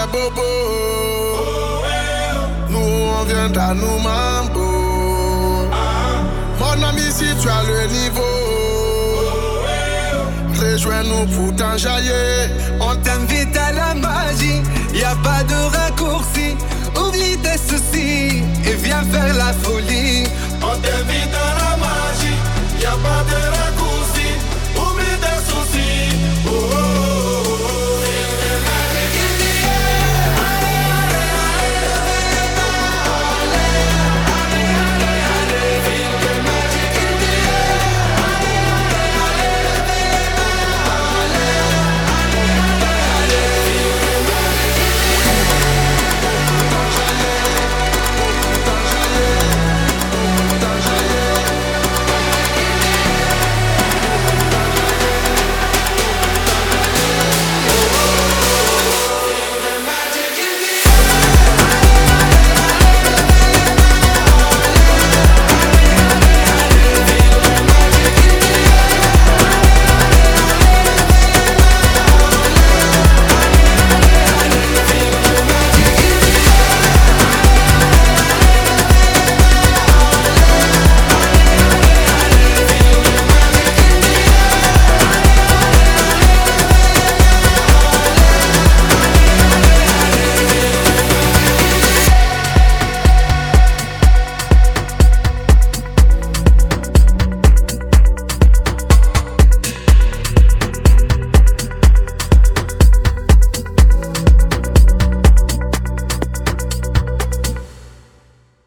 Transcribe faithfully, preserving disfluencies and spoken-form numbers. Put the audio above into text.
fait bobo. Nous on vient à nous mambo. Mon ami si tu as le niveau, rejoins-nous pour t'enjailler. On t'invite à la magie, y a pas de raccourci. Oublie tes soucis et viens faire la folie. On t'invite